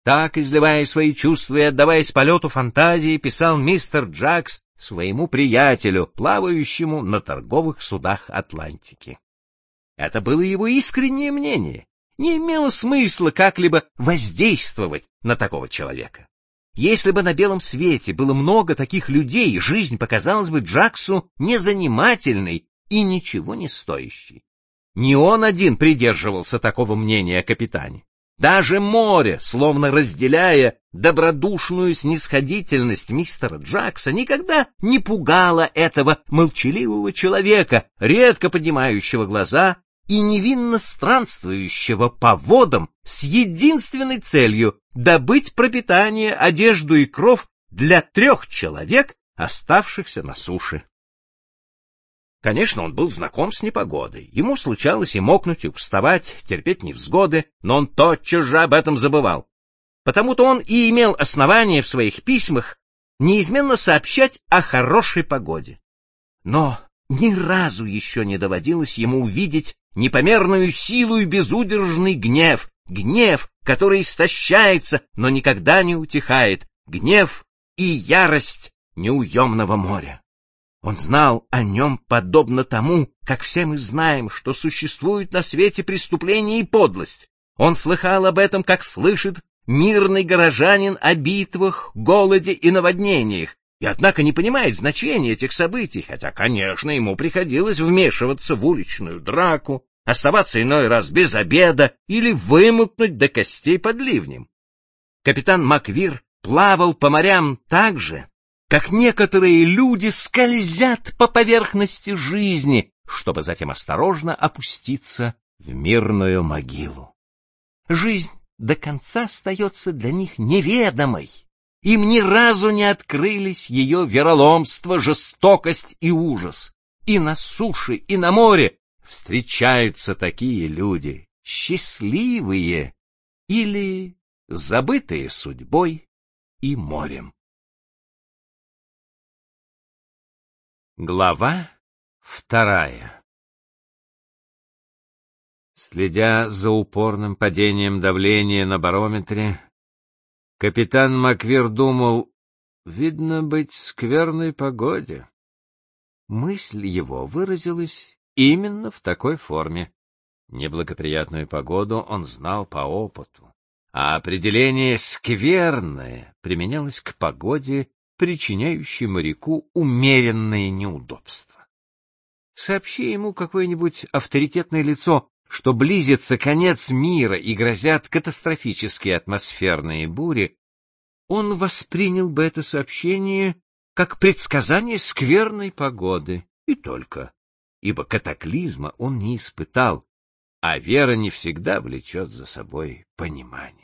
Так, изливая свои чувства и отдаваясь полету фантазии, писал мистер Джакс своему приятелю, плавающему на торговых судах Атлантики. Это было его искреннее мнение. Не имело смысла как-либо воздействовать на такого человека. Если бы на белом свете было много таких людей, жизнь показалась бы Джаксу незанимательной и ничего не стоящей. Не он один придерживался такого мнения о капитане. Даже море, словно разделяя добродушную снисходительность мистера Джакса, никогда не пугало этого молчаливого человека, редко поднимающего глаза и невинно странствующего по водам с единственной целью добыть пропитание, одежду и кров для 3 человек, оставшихся на суше. Конечно, он был знаком с непогодой. Ему случалось и мокнуть, и вставать, терпеть невзгоды, но он тотчас же об этом забывал. Потому-то он и имел основание в своих письмах неизменно сообщать о хорошей погоде. Но ни разу еще не доводилось ему увидеть непомерную силу и безудержный гнев, который истощается, но никогда не утихает, гнев и ярость неуемного моря. Он знал о нем подобно тому, как все мы знаем, что существует на свете преступление и подлость. Он слыхал об этом, как слышит мирный горожанин о битвах, голоде и наводнениях, и однако не понимает значения этих событий, хотя, конечно, ему приходилось вмешиваться в уличную драку, оставаться иной раз без обеда или вымокнуть до костей под ливнем. Капитан Маквир плавал по морям так же, как некоторые люди скользят по поверхности жизни, чтобы затем осторожно опуститься в мирную могилу. Жизнь до конца остается для них неведомой. Им ни разу не открылись ее вероломство, жестокость и ужас. И на суше, и на море встречаются такие люди, счастливые или забытые судьбой и морем. Глава 2. Следя за упорным падением давления на барометре, капитан Маквир думал, видно быть скверной погоде. Мысль его выразилась именно в такой форме. Неблагоприятную погоду он знал по опыту, а определение «скверное» применялось к погоде, причиняющий моряку умеренные неудобства. Сообщи ему какое-нибудь авторитетное лицо, что близится конец мира и грозят катастрофические атмосферные бури, он воспринял бы это сообщение как предсказание скверной погоды, и только, ибо катаклизма он не испытал, а вера не всегда влечет за собой понимание.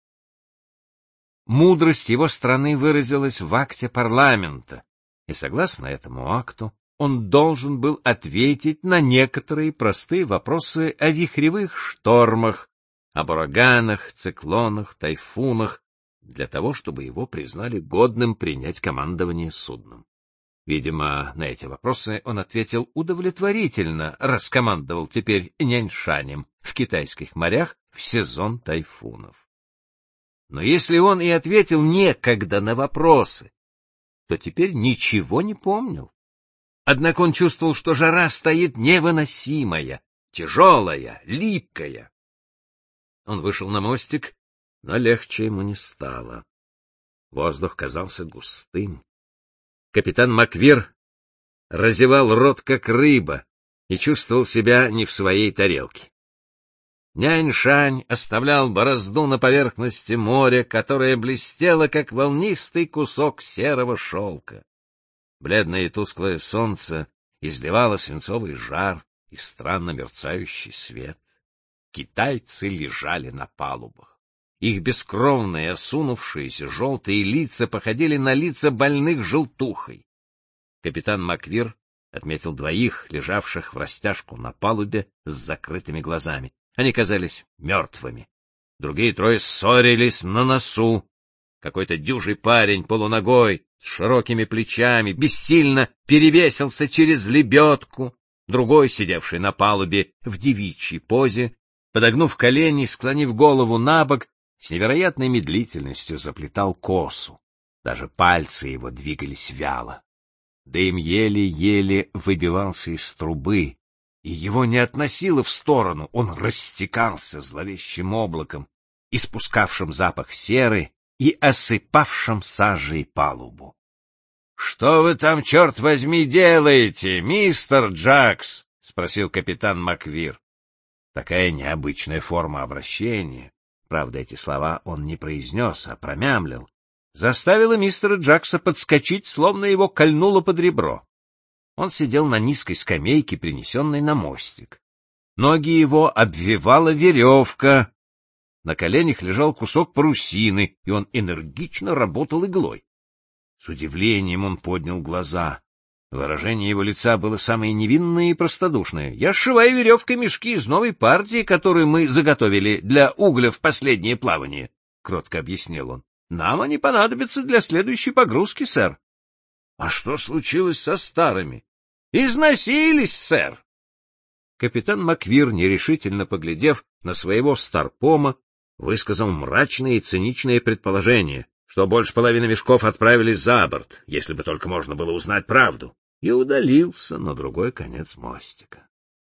Мудрость его страны выразилась в акте парламента, и, согласно этому акту, он должен был ответить на некоторые простые вопросы о вихревых штормах, об ураганах, циклонах, тайфунах, для того, чтобы его признали годным принять командование судном. Видимо, на эти вопросы он ответил удовлетворительно, раз командовал теперь Няньшанем в китайских морях в сезон тайфунов. Но если он и ответил некогда на вопросы, то теперь ничего не помнил. Однако он чувствовал, что жара стоит невыносимая, тяжелая, липкая. Он вышел на мостик, но легче ему не стало. Воздух казался густым. Капитан Маквир разевал рот, как рыба, и чувствовал себя не в своей тарелке. Нянь-Шань оставлял борозду на поверхности моря, которая блестела, как волнистый кусок серого шелка. Бледное и тусклое солнце изливало свинцовый жар и странно мерцающий свет. Китайцы лежали на палубах. Их бескровные, осунувшиеся, желтые лица походили на лица больных желтухой. Капитан Маквир отметил 2, лежавших врастяжку на палубе с закрытыми глазами. Они казались мертвыми. Другие 3 ссорились на носу. Какой-то дюжий парень, полуногой, с широкими плечами, бессильно перевесился через лебедку. Другой, сидевший на палубе в девичьей позе, подогнув колени и склонив голову набок, с невероятной медлительностью заплетал косу. Даже пальцы его двигались вяло. Дым еле-еле выбивался из трубы, и его не относило в сторону, он растекался зловещим облаком, испускавшим запах серы и осыпавшим сажей палубу. — Что вы там, черт возьми, делаете, мистер Джакс? — спросил капитан Маквир. Такая необычная форма обращения, правда, эти слова он не произнес, а промямлил, заставила мистера Джакса подскочить, словно его кольнуло под ребро. Он сидел на низкой скамейке, принесенной на мостик. Ноги его обвивала веревка. На коленях лежал кусок парусины, и он энергично работал иглой. С удивлением он поднял глаза. Выражение его лица было самое невинное и простодушное. — Я сшиваю веревкой мешки из новой партии, которую мы заготовили для угля в последнее плавание, — кротко объяснил он. — Нам они понадобятся для следующей погрузки, сэр. — А что случилось со старыми? — Износились, сэр. Капитан Маквир, нерешительно поглядев на своего старпома, высказал мрачное и циничное предположение, что больше половины мешков отправились за борт, если бы только можно было узнать правду, и удалился на другой конец мостика.